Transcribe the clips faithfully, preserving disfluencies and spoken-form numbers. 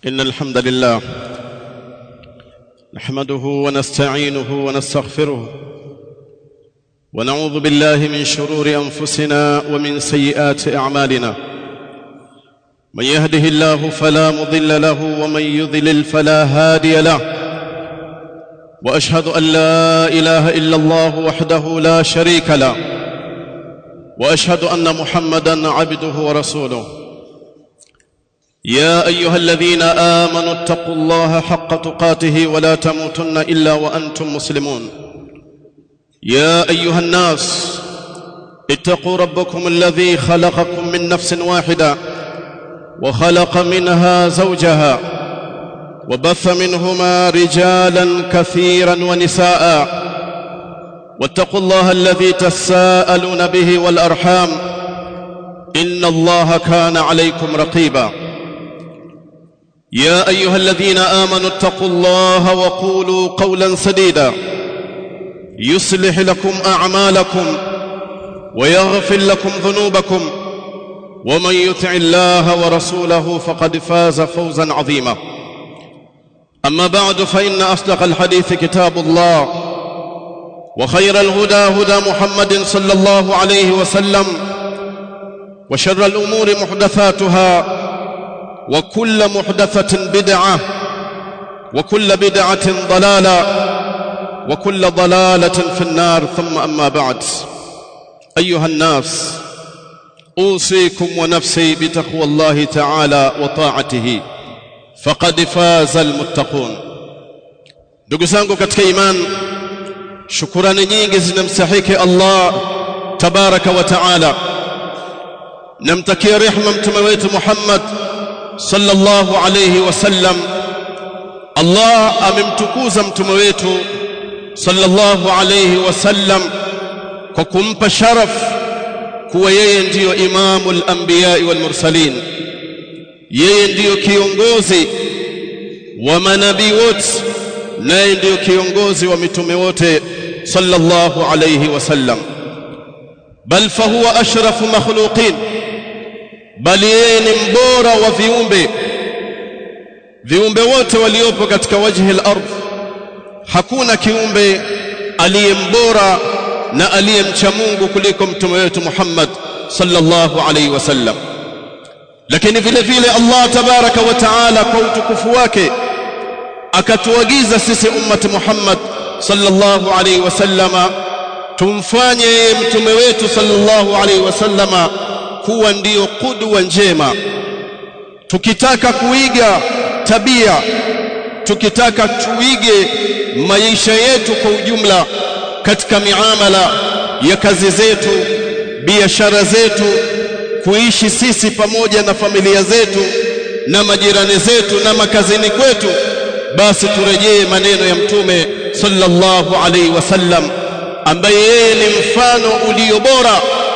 إن الحمد لله نحمده ونستعينه ونستغفره ونعوذ بالله من شرور أنفسنا ومن سيئات أعمالنا. من يهده الله فلا مضل له ومن يضلل فلا هادي له، وأشهد أن لا إله إلا الله وحده لا شريك له، وأشهد أن محمدًا عبده ورسوله. يا أيها الذين آمنوا اتقوا الله حق تقاته ولا تموتن إلا وأنتم مسلمون. يا أيها الناس اتقوا ربكم الذي خلقكم من نفس واحدة وخلق منها زوجها وبث منهما رجالا كثيرا ونساء، واتقوا الله الذي تساءلون به والأرحام إن الله كان عليكم رقيبا. يا أيها الذين آمنوا اتقوا الله وقولوا قولا سديدا يصلح لكم أعمالكم ويغفر لكم ذنوبكم، ومن يطع الله ورسوله فقد فاز فوزا عظيما. أما بعد، فإن أصدق الحديث كتاب الله، وخير الهدى هدى محمد صلى الله عليه وسلم، وشر الأمور محدثاتها، وكل محدثة بدعة، وكل بدعة ضلالة، وكل ضلالة في النار. ثم أما بعد، أيها الناس، أوصيكم ونفسي بتقوى الله تعالى وطاعته فقد فاز المتقون. ndugu zangu katika iman, shukrani nyingi zinamstahiki Allah tabaraka wa taala. Namtakia rehema mtume wetu Muhammad sallallahu alayhi wasallam. Allah amemtukuza mtume wetu sallallahu alayhi wasallam kwa kumpa sharaf kuwa yeye ndiyo imamul anbiya wal mursalin, yeye ndiyo kiongozi wa manabii wote, naye ndiyo kiongozi wa mitume wote sallallahu alayhi wasallam. Bal fahuwa ashrafu makhluqin, bali yeye ni mbora wa viumbe. Viumbe wote waliopo katika wajhi al-ardh, hakuna kiumbe aliyembora na aliyemcha Mungu kuliko mtume wetu Muhammad sallallahu alayhi wasallam. Lakini vile vile Allah tabaraka wa taala kwa utukufu wake akatuagiza sisi ummati Muhammad sallallahu alayhi wasallama tumfanye mtume wetu sallallahu alayhi wasallama kuwa ndiyo qudwa njema. Tukitaka kuiga tabia, tukitaka tuige maisha yetu kwa ujumla katika miamala ya kazi zetu, biashara zetu, kuishi sisi pamoja na familia zetu na majirani zetu na makazini kwetu, basi turejee maneno ya mtume sallallahu alayhi wasallam ambaye yeye ni mfano ulio bora.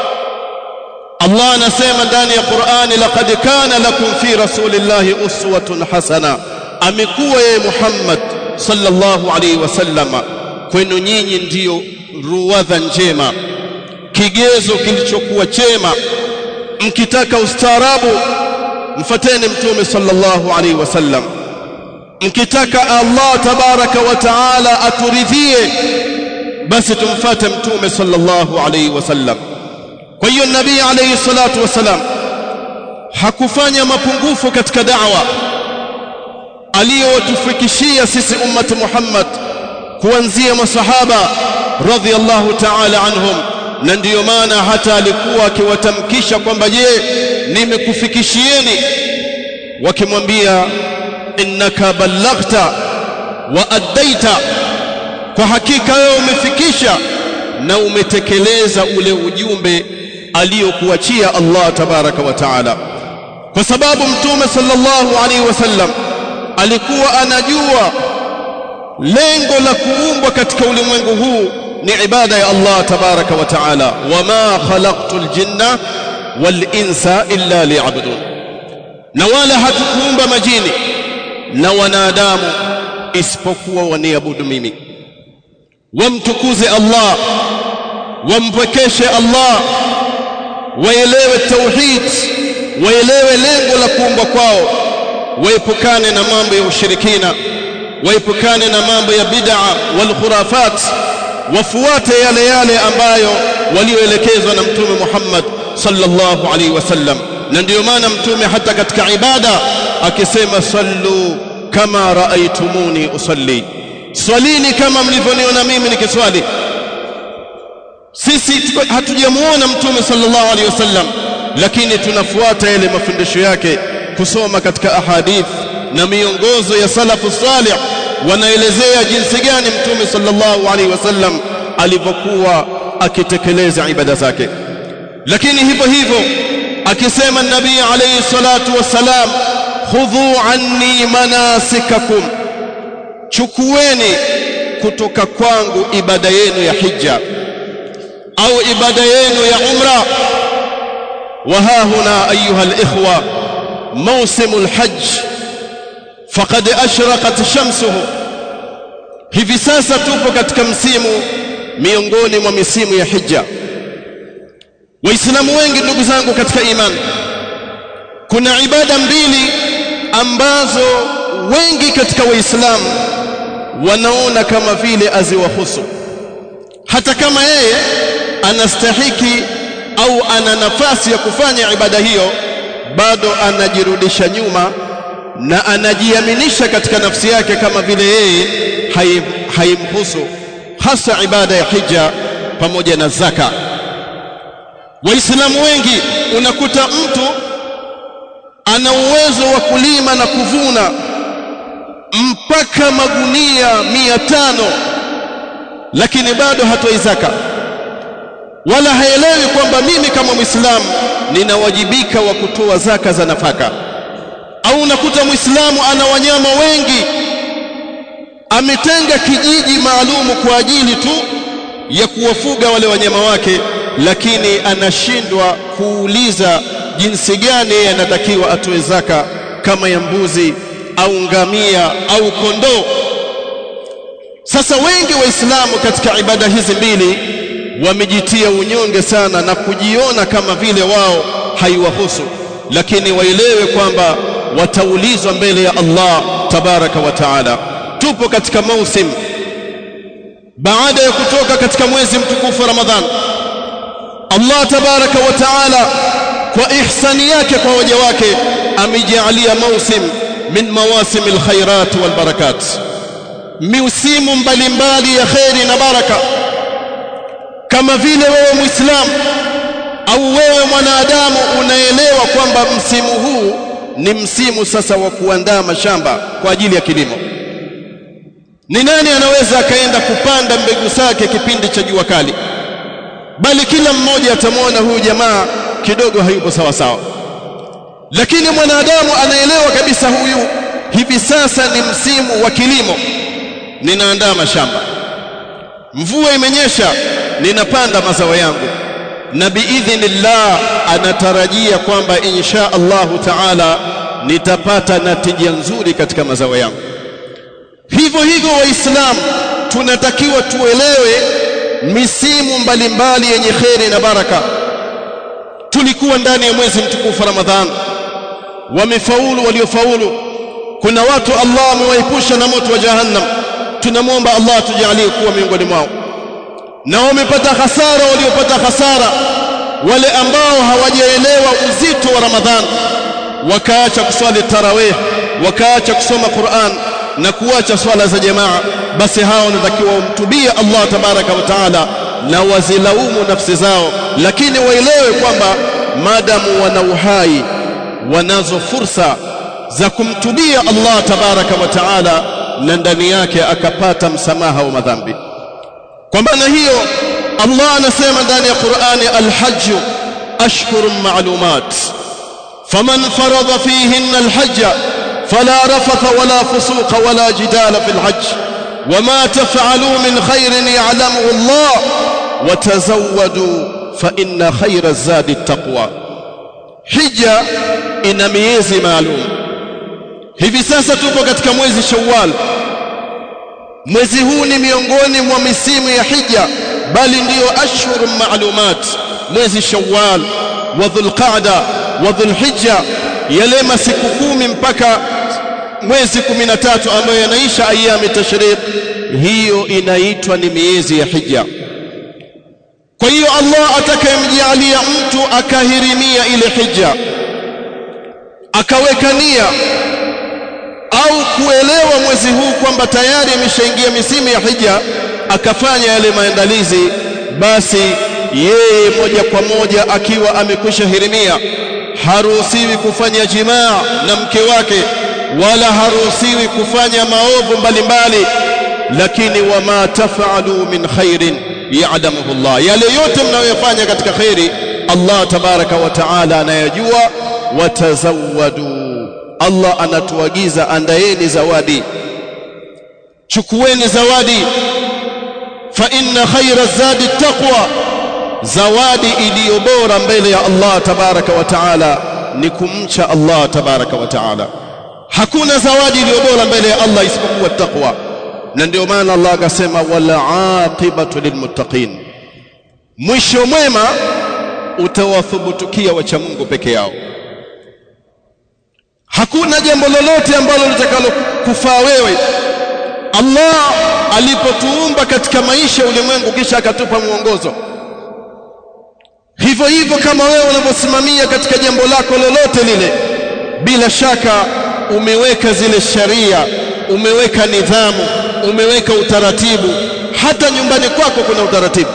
Allah anasema ndani ya Qur'ani, laqad kana lakum fi rasulillahi uswatun hasana. Amekuwa yeye Muhammad sallallahu alayhi wasallam kwenu nyinyi ndiyo ruwadha njema, kigezo kilichokuwa chema. Mkitaka ustaarabu, mfateni mtume sallallahu alayhi wasallam. Mkitaka Allah tabaraka wa taala aturidhie, basi tumfuate mtume sallallahu alayhi wasallam. Kwa hiyo nabii alayhi salatu wasalam hakufanya mapungufu katika da'wa aliyotufikishia sisi ummati Muhammad kuanzia masahaba radhiyallahu ta'ala anhum. Na ndiyo maana hata alikuwa akiwatamkisha kwamba je, nimekufikishieni? Wakimwambia innaka ballaghta wa addaita, kwa hakika wewe umefikisha na umetekeleza ule ujumbe aliyokuachia Allah tabaraka wa taala. Kwa sababu mtume sallallahu alaihi wasallam alikuwa anajua lengo la kuumbwa katika ulimwengu huu ni ibada ya Allah tabaraka wa taala. Wama khalaqtul jinna wal insa illa liya'budun, na wala hatukuumba majini na wanadamu isipokuwa waniabudu mimi. Wamtukuze Allah, wampwekeshe Allah, waelewe tauhid, waelewe lengo la kuumbwa kwao, waepukane na mambo ya ushirikina, waepukane na mambo ya bid'a wal khurafat, wafuate yale yale ambayo walioelekezwa na Mtume Muhammad sallallahu alaihi wasallam. Na ndio maana Mtume hata katika ibada akisema sallu kama raaitumuni usalli, swalini kama mlivyoniona mimi nikiswali. Sisi hatujamuona Mtume sallallahu alaihi wasallam, lakini tunafuata yale mafundisho yake, kusoma katika ahadith na miongozo ya salafu salih, wanaelezea jinsi gani Mtume sallallahu alaihi wasallam alivyokuwa akitekeleza ibada zake. Lakini hivyo hivyo akisema nabii alayhi salatu wassalam, khudhu anni manasikakum, chukueni kutoka kwangu ibada yenu ya hija au ibada yenu ya umra. Wa ha huna ayuha alikhwa mawsimul hajj faqad ashraqat shamsuhu. Hivi sasa tupo katika msimu miongoni mwa misimu ya hija. Waislamu wengi ndugu zangu katika imani, kuna ibada mbili ambazo wengi katika waislamu wanaona kama vile aziwahusu, hata kama yeye anastahiki au ana nafasi ya kufanya ibada hiyo, bado anajirudisha nyuma na anajiaminisha katika nafsi yake kama vile yeye haimhusu, hasa ibada ya hija pamoja na zaka. Waislamu wengi unakuta mtu ana uwezo wa kulima na kuvuna mpaka magunia mia tano, lakini bado hatoi zaka, wala haelewi kwamba mimi kama Muislamu ninawajibika wa kutoa zaka za nafaka. Au unakuta Muislamu ana wanyama wengi, ametenga kijiji maalumu kwa ajili tu ya kuwafuga wale wanyama wake, lakini anashindwa kuuliza jinsi gani anatakiwa atoe zaka kama ya mbuzi au ngamia au kondoo. Sasa wengi waislamu katika ibada hizi mbili wamejitia unyonge sana na kujiona kama vile wao haiwahusu, lakini waelewe kwamba wataulizwa mbele ya Allah tabaraka wa taala. Tupo katika mausim baada ya kutoka katika mwezi mtukufu Ramadhan. Allah tabaraka wa taala kwa ihsani yake kwa waja wake amejalia mausim min mawasim alkhairat walbarakat, miusimu mbalimbali ya khairi na baraka. Kama vile wewe Muislamu au wewe mwanadamu unaelewa kwamba msimu huu ni msimu sasa wa kuandaa mashamba kwa ajili ya kilimo. Ni nani anaweza akaenda kupanda mbegu zake kipindi cha jua kali? Bali kila mmoja atamwona huyu jamaa kidogo hayupo sawa sawa. Lakini mwanadamu anaelewa kabisa huyu hivi sasa ni msimu wa kilimo, ninaandaa mashamba, mvua imenyesha, ninapanda mazao yangu, na biidhnillah anatarajia kwamba insha Allahu taala nitapata natija nzuri katika mazao yangu. Hivyo hivyo waislamu tunatakiwa tuelewe misimu mbalimbali yenye kheri na baraka. Tulikuwa ndani ya mwezi mtukufu Ramadhan, wamefaulu waliofaulu. Kuna watu Allah amewaepusha na moto wa jahannam, tunamwomba Allah tujalie kuwa miongoni mwao. Na wamepata hasara waliopata hasara wale ambao hawajaelewa uzito wa Ramadhan, wakaacha kuswali tarawih, wakaacha kusoma Qur'an na kuacha swala za jamaa. Basi hao wanatakiwa wamtubie Allah tabaraka wa taala na wazilaumu nafsi zao, lakini waelewe kwamba madamu wana uhai wanazo fursa za kumtubia Allah tabaraka wa taala, na ndani yake akapata msamaha wa madhambi. Kwa maana hiyo Allah anasema ndani ya Qur'ani, al-hajj ashhurun ma'lumat faman farada fihinna al-hajj fala rafatha wala fusuqa wala jidala fil hajj wama taf'alu min khairin ya'lamuhu Allah watazawwadu fa inna khayra zadi at-taqwa. Hija ina miezi maalum. Hivi sasa tupo katika mwezi Shawwal. Mwezi huu ni miongoni mwa misimu ya hija, bali ndiyo ashhurun ma'lumat. Mwezi Shawwal wa Dhulqa'da wa Dhulhijja, yale masiku kumi mpaka mwezi kumi na tatu ambayo yanaisha ayami tashriq, hiyo inaitwa ni miezi ya hija. Kwa hiyo Allah atakayemjalia mtu akahirimia ile hija, akaweka nia au kuelewa mwezi huu kwamba tayari imeshaingia misimu ya hija, akafanya yale maandalizi, basi yeye moja kwa moja akiwa amekwisha hirimia, haruhusiwi kufanya jimaa na mke wake, wala haruhusiwi kufanya maovu mbalimbali. Lakini wama taf'alu min khairin ya'lamuhu Allah, yale yote mnayofanya katika khairi Allah tabaraka wa taala anayajua. Watazawadu, Allah anatuagiza andaeni zawadi, chukueni zawadi. Fa inna khayra zadi taqwa, zawadi iliyo bora mbele ya Allah tabaraka wa taala ni kumcha Allah tabaraka wa taala. Hakuna zawadi iliyo bora mbele ya Allah isipokuwa taqwa. Na ndio maana Allah akasema wala aqibatu lilmuttaqin, mwisho mwema utawathubutukia wacha Mungu peke yao. Hakuna jambo lolote ambalo litakalo kufaa wewe. Allah alipotuumba katika maisha ya ulimwengu kisha akatupa mwongozo, hivyo hivyo kama wewe unavyosimamia katika jambo lako lolote lile, bila shaka umeweka zile sharia, umeweka nidhamu, umeweka utaratibu. Hata nyumbani kwako kuna utaratibu.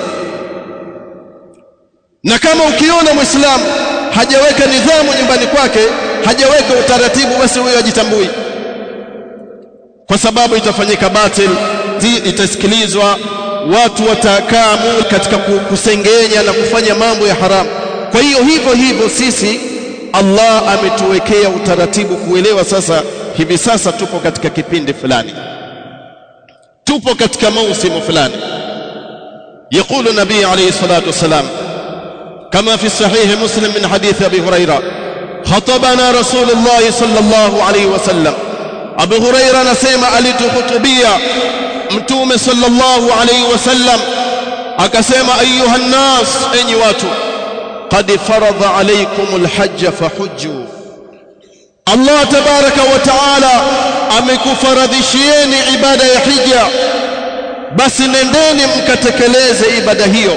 Na kama ukiona Muislamu hajaweka nidhamu nyumbani kwake, hajaweka utaratibu, basi huyo hajitambui, kwa sababu itafanyika batil, itasikilizwa, watu watakaa katika kusengenya na kufanya mambo ya haramu. Kwa hiyo hivyo hivyo sisi Allah ametuwekea utaratibu kuelewa sasa hivi sasa tupo katika kipindi fulani, tupo katika mausimu fulani. Yaqulu Nabii alayhi salatu wasalam kama fi sahih Muslim min hadith Abi Huraira, khatabana Rasulullah sallallahu alayhi wasallam. Abu Huraira anasema alituhutubia Mtume sallallahu alayhi wasallam, akasema ayuha nnas, enyi watu, qad faradha alaykumul hajj fahujju, Allah tabaraka wa taala amekufaradhishieni ibada ya hija, basi nendeni mkatekeleze ibada hiyo.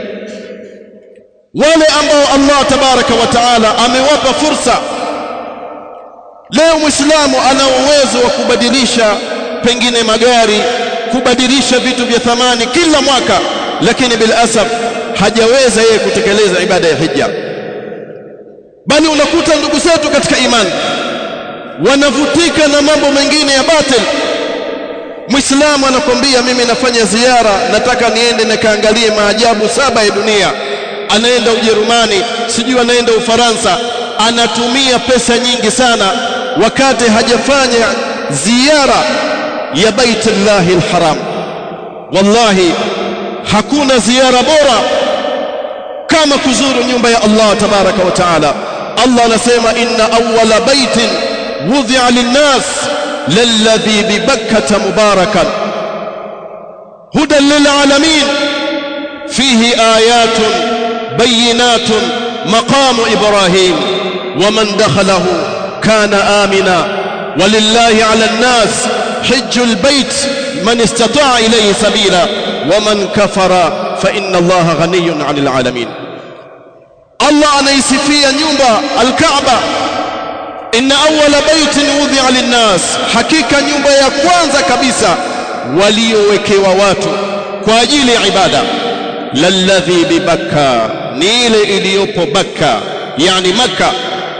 Wale ambao Allah tabaraka wa taala amewapa fursa, leo Muislamu ana uwezo wa kubadilisha pengine magari, kubadilisha vitu vya thamani kila mwaka, lakini bil asaf hajaweza yeye kutekeleza ibada ya hija. Bali unakuta ndugu zetu katika imani wanavutika na mambo mengine ya batil. Muislamu anakwambia mimi nafanya ziara, nataka niende nikaangalie maajabu saba ya dunia. Anaenda Ujerumani, sijui anaenda Ufaransa, anatumia pesa nyingi sana wakati hajafanya ziara ya Baitullahi alharam. Wallahi hakuna ziara bora kama kuzuru nyumba ya Allah tabaraka wa taala. Allah anasema inna awwala baitin wudhi'a lin-nas lalladhi bi Bakkah mubarakan hudan lil-alamin fihi ayatun bayyinatun maqamu Ibrahim wa man dakhalahu kana amina walillahi 'ala an-nas hajjul bait man istata'a ilayhi sabila wa man kafara fa inna Allaha ghaniyyun 'anil 'alamin. Allah anaisifia nyumba al-Kaaba, inna awwala baitin wudhi'a lin-nas, hakika nyumba ya kwanza kabisa waliowekewa watu kwa ajili ya ibada, lalladhi bi Bakka, ni ile iliyopo Bakka, yani Makka.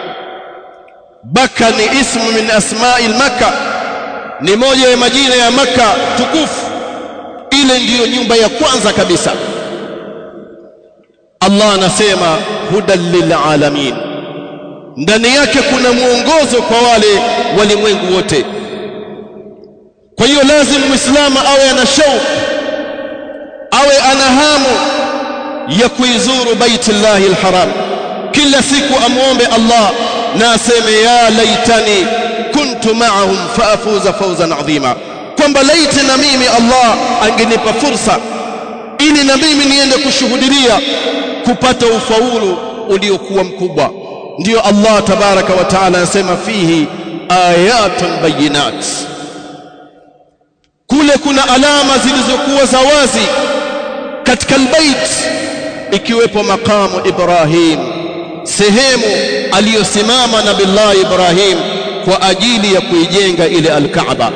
Bakka ni ismu min asma'il Makka, ni moja ya majina ya Makka tukufu. Ile ndiyo nyumba ya kwanza kabisa. Allah anasema hudan lil alamin, ndani yake kuna muongozo kwa wale walimwengu wote. Kwa hiyo lazima Muislamu awe ana shauku, awe ana hamu ya kuizuru Baitullahi alharam. Kila siku amuombe Allah na aseme ya laitani kuntu ma'ahum faafuza fawzan adhima, kwamba laiti na mimi Allah angenipa fursa ili na mimi niende kushuhudia kupata ufaulu uliokuwa mkubwa. Ndiyo Allah tabaraka wa taala anasema fihi ayatun bayinat, kule kuna alama zilizokuwa za wazi katika albayt, ikiwepo makamu Ibrahim, sehemu aliyosimama Nabii Ibrahim kwa ajili ya kuijenga ile al-Kaaba.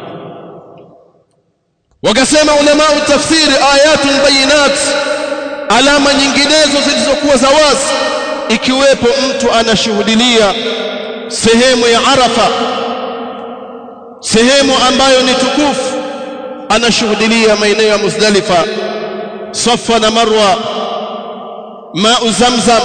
Wakasema ulama tafsiri ayatun bayinat, alama nyinginezo zilizokuwa za wazi, ikiwepo mtu anashuhudilia sehemu ya Arafa, sehemu ambayo ni tukufu, anashuhudilia maeneo ya Muzdalifa, Safa na Marwa, Ma'u Zamzam,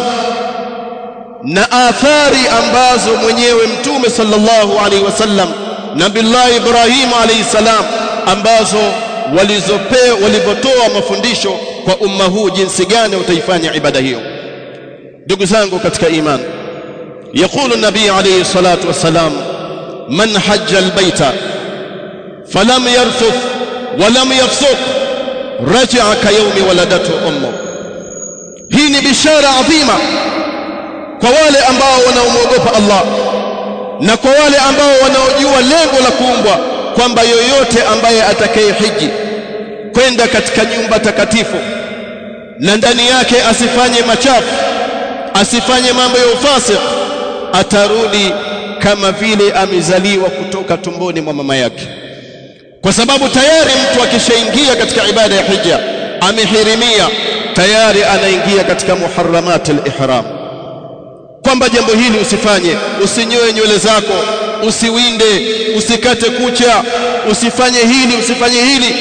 na athari ambazo mwenyewe Mtume sallallahu alaihi wasallam Nabii Ibrahim alayhi salam ambazo walizopewa walivyotoa mafundisho kwa umma huu jinsi gani utaifanya ibada hiyo. Ndugu zangu katika imani, يقول النبي عليه الصلاة والسلام: من حج البيت فلم يرفث ولم يفسق رجع كيوم ولدته أمه. hii ni bishara adhima kwa wale ambao wanaomuogopa Allah na kwa wale ambao wanaojua lengo la kuumbwa, kwamba yoyote ambaye atakayehiji kwenda katika nyumba takatifu na ndani yake asifanye machafu, asifanye mambo ya ufasik, atarudi kama vile amezaliwa kutoka tumboni mwa mama yake. Kwa sababu tayari mtu akishaingia katika ibada ya hija, amehirimia, tayari anaingia katika muharramat al-ihram, kwamba jambo hili usifanye, usinyoe nywele zako, usiwinde, usikate kucha, usifanye hili, usifanye hili.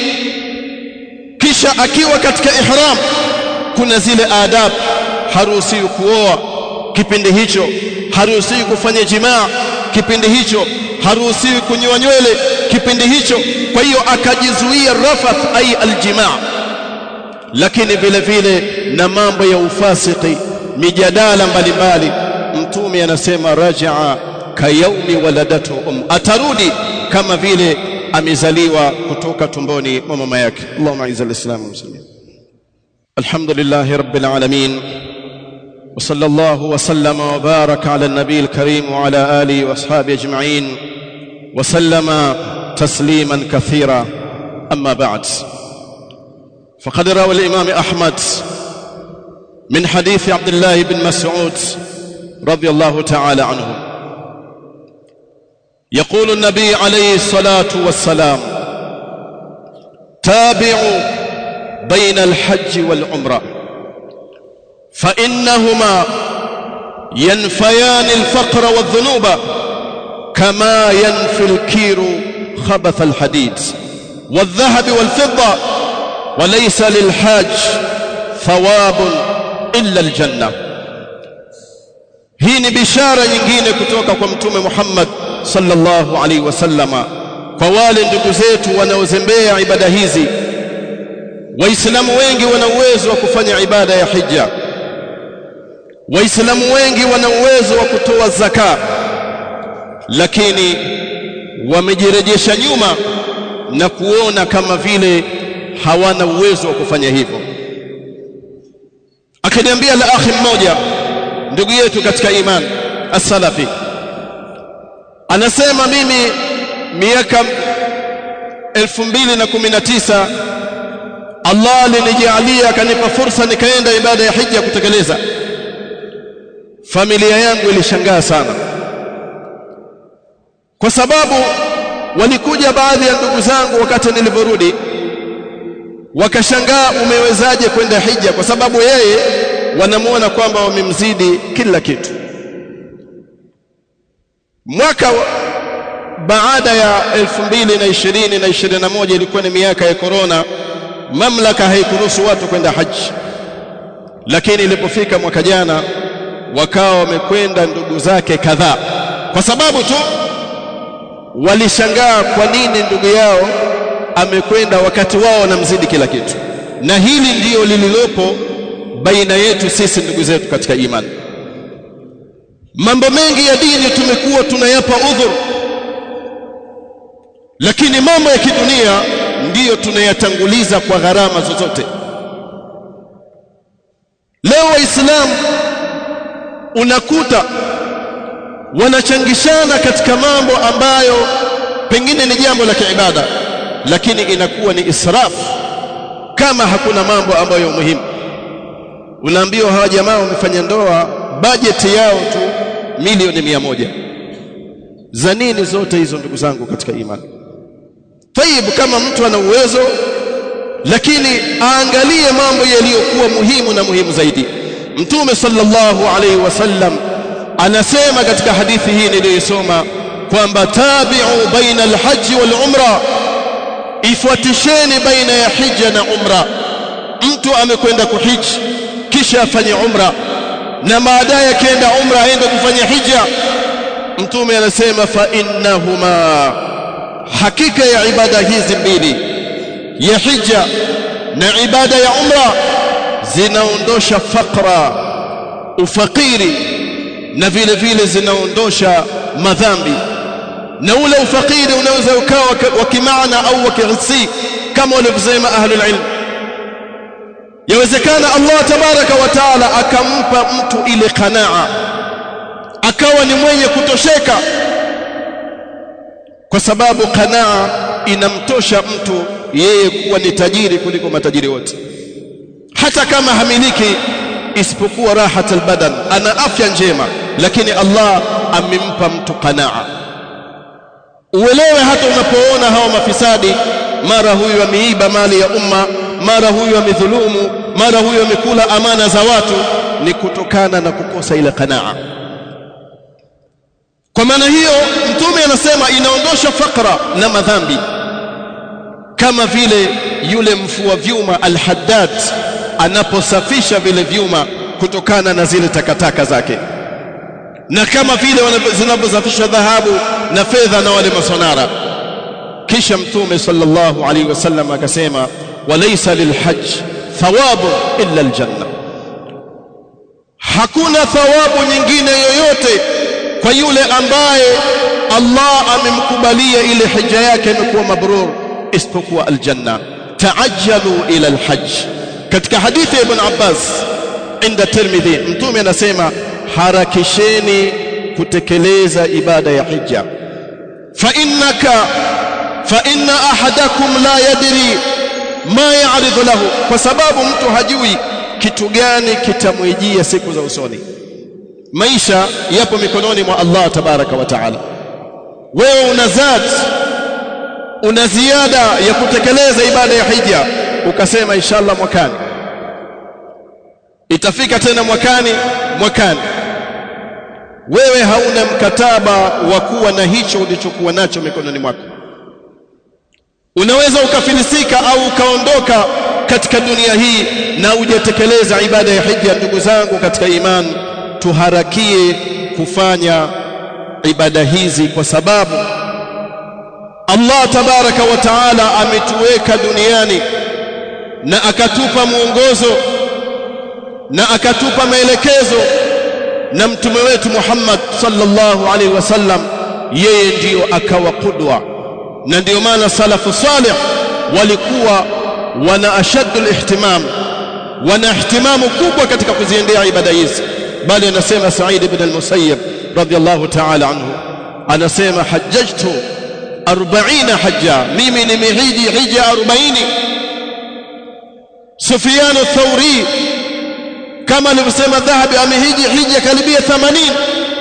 Kisha akiwa katika ihram, kuna zile adab, haruhusiwi kuoa kipindi hicho, haruhusiwi kufanya jimaa kipindi hicho, haruhusiwi kunyoa nywele kipindi hicho. Kwa hiyo akajizuia rafath ay aljimaa. Lakini vile vile na mambo ya ufasiki, mijadala mbalimbali, Mtume anasema rajaa kayaumi waladatu um, atarudi kama vile amezaliwa kutoka tumboni mwa mama yake. Allahumma aiz al-islam wal muslimin. Alhamdulillahi rabbil alamin, wa sallallahu wa sallama wa baraka ala an-nabiy al-karim wa ala alihi wa ashabihi ajma'in wa sallama tasliman kathira. Amma ba'd, faqad rawa al-imam Ahmad من حديث عبد الله بن مسعود رضي الله تعالى عنه يقول النبي عليه الصلاة والسلام: تابعوا بين الحج والعمرة فإنهما ينفيان الفقر والذنوب كما ينفي الكير خبث الحديد والذهب والفضة، وليس للحاج ثواب illa aljanna. Hii ni bishara nyingine kutoka kwa Mtume Muhammad sallallahu alaihi wasallama kwa wale ndugu zetu wanaozembea ibada hizi. Waislamu wengi wana uwezo wa kufanya ibada ya hija, Waislamu wengi wana uwezo wa kutoa zaka, lakini wamejirejesha nyuma na kuona kama vile hawana uwezo wa kufanya hivyo. Akaniambia la akhi mmoja, ndugu yetu katika imani as-salafi, anasema mimi miaka elfu mbili na kumi na tisa Allah alinijalia, akanipa fursa nikaenda ibada ya hija kutekeleza. Familia yangu ilishangaa sana, kwa sababu walikuja baadhi ya ndugu zangu wakati niliporudi, wakashangaa umewezaje kwenda hija, kwa sababu yeye wanamuona kwamba wamemzidi kila kitu. Mwaka baada ya elfu mbili na ishirini na ishirini na moja ilikuwa ni miaka ya corona, mamlaka haikuruhusu watu kwenda haji. Lakini ilipofika mwaka jana, wakawa wamekwenda ndugu zake kadhaa, kwa sababu tu walishangaa kwa nini ndugu yao amekwenda wakati wao wanamzidi kila kitu. Na hili ndiyo lililopo baina yetu sisi ndugu zetu katika imani. Mambo mengi ya dini tumekuwa tunayapa udhur, lakini mambo ya kidunia ndiyo tunayatanguliza kwa gharama zozote. Leo Waislamu unakuta wanachangishana katika mambo ambayo pengine ni jambo la kiibada, lakini inakuwa ni israfu kama hakuna mambo ambayo muhimu. Unaambiwa hawa jamaa wamefanya ndoa, bajeti yao tu milioni mia moja. Za nini zote hizo ndugu zangu katika imani? Tayib, kama mtu ana uwezo, lakini aangalie mambo yaliyokuwa muhimu na muhimu zaidi. Mtume sallallahu alaihi wasallam anasema katika hadithi hii niliyosoma kwamba tabi'u baina al-hajj wal-umra, ifuatisheni baina ya hija na umra. Mtu amekwenda kuhiji kisha afanye umra, na baadaye akienda umra aende kufanya hija. Mtume anasema fa innahuma, hakika ya ibada hizi mbili ya hija na ibada ya umra zinaondosha fakra, ufakiri, na vile vile zinaondosha madhambi. Na ule ufakiri unaweza ukawa wa kimaana au wa kihisi kama walivyosema ahlul ilm. Yawezekana Allah tabaraka wa taala akampa mtu ile qanaa, akawa ni mwenye kutosheka, kwa sababu qanaa inamtosha mtu yeye kuwa ni tajiri kuliko matajiri wote, hata kama hamiliki isipokuwa rahat albadan, ana afya njema, lakini Allah amempa mtu qanaa. Uelewe hata unapoona hawa mafisadi, mara huyu ameiba mali ya umma, mara huyu amedhulumu, mara huyu amekula amana za watu, ni kutokana na kukosa ile qanaa. Kwa maana hiyo Mtume anasema inaondosha fakra na madhambi, kama vile yule mfua vyuma al-Haddad anaposafisha vile vyuma kutokana na zile takataka zake, na kama vile zinaposafisha dhahabu na fedha na wale masonara. Kisha Mtume sallallahu alaihi wasallam akasema walaysa lilhajj thawabu illa aljanna, hakuna thawabu nyingine yoyote kwa yule ambaye Allah amemkubalia ile hija yake imekuwa mabrur isipokuwa aljanna. Taajjalu ila alhajj. Katika hadithi ya Ibn Abbas inda Tirmidhi, Mtume anasema harakisheni kutekeleza ibada ya hija. Fa innaka fa inna ahadakum la yadri ma ya'ridu lahu, kwa sababu mtu hajui kitu gani kitamwijia siku za usoni. Maisha yapo mikononi mwa Allah tabaraka wa taala. Wewe una zat, una ziada ya kutekeleza ibada ya hija, ukasema inshallah mwakani itafika, tena mwakani mwakani. Wewe hauna mkataba wa kuwa na hicho ulichokuwa nacho mikononi mwako. Unaweza ukafilisika au ukaondoka katika dunia hii na hujatekeleza ibada ya hija. Ndugu zangu katika imani, tuharakie kufanya ibada hizi, kwa sababu Allah tabaraka wa taala ametuweka duniani na akatupa mwongozo na akatupa maelekezo, na mtume wetu Muhammad sallallahu alaihi wasallam yeye ndiyo akawa qudwa. Na ndiyo maana salafu salih walikuwa wana ashadul ihtimam, wana ihtimamu kubwa katika kuziendea ibada hizi. Bali anasema Sa'id ibn al-Musayyib radiyallahu ta'ala anhu, anasema hajjajtu arobaini hajja, mimi nimehiji hija arobaini. Sufyan ath-Thawri kama alivyosema Dhahabi amehiji hija karibia themanini.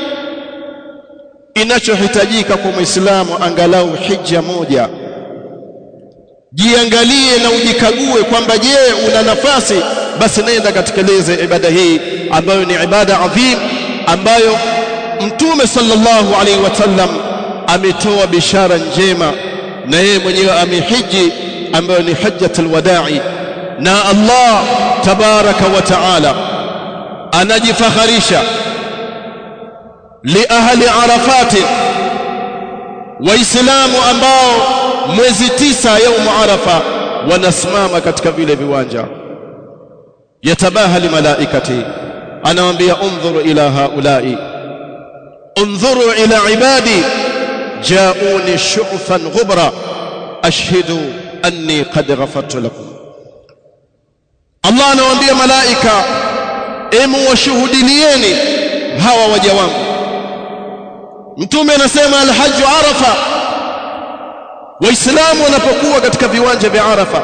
Inachohitajika kwa Muislamu angalau hija moja. Jiangalie na ujikague kwamba je, una nafasi, basi nenda katekeleze ibada hii ambayo ni ibada adhim, ambayo Mtume sallallahu alaihi wasallam ametoa bishara njema, na yeye mwenyewe amehiji, ambayo ni hajjatul wada'i. Na Allah tabaraka wa taala anajifakharisha li ahli Arafati, waislamu ambao mwezi tisa yaumu Arafa wanasimama katika vile viwanja. Yatabaha li malaikati, anawaambia undhuru ila haulai, undhuru ila ibadi jauni shu'fan ghubra ashhadu anni qad ghafartu lakum. Allah anawaambia malaika, emu washuhudilieni hawa waja wangu, Mtume anasema al-hajj Arafa. Waislamu wanapokuwa katika viwanja vya Arafa,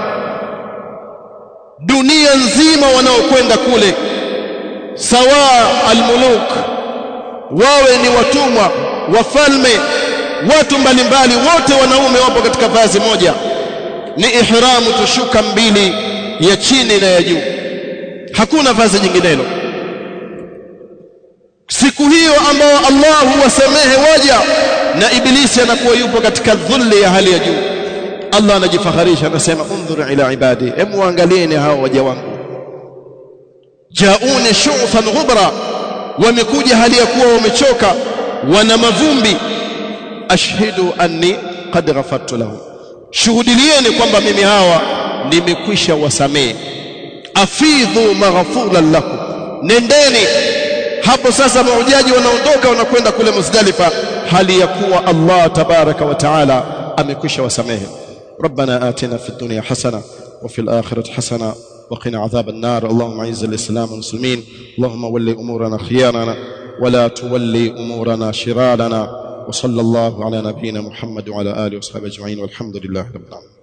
dunia nzima wanaokwenda kule, sawa al-muluk, wawe ni watumwa, wafalme, watu mbalimbali, wote wanaume wapo katika vazi moja, ni ihramu tushuka mbili, ya chini na ya juu, hakuna vazi jinginelo. Siku hiyo ambao Allah huwasamehe waja na ibilisi anakuwa yupo katika dhulli ya hali ya juu, Allah anajifaharisha, anasema undhur ila ibadi, hebu angalieni hao waja wangu, jauni shu'fan ghubra, wamekuja hali ya kuwa wamechoka, wana mavumbi, ashhadu anni qad ghafartu lahu, shuhudilieni kwamba mimi hawa nimekwisha wasamehe, afidhu maghfuran lakum, nendeni. Hapo sasa mahujaji wanaondoka, wanakwenda kule Muzdalifa hali ya kuwa Allah tabaraka wa taala amekwisha wasamehe. ربنا آتنا في الدنيا حسنة وفي الآخرة حسنة وقنا عذاب النار. اللهم اعز الإسلام والمسلمين، اللهم ولي أمورنا خيارنا ولا تولي أمورنا شرارنا، وصلى الله على نبينا محمد وعلى آله وصحبه أجمعين، والحمد لله رب العالمين.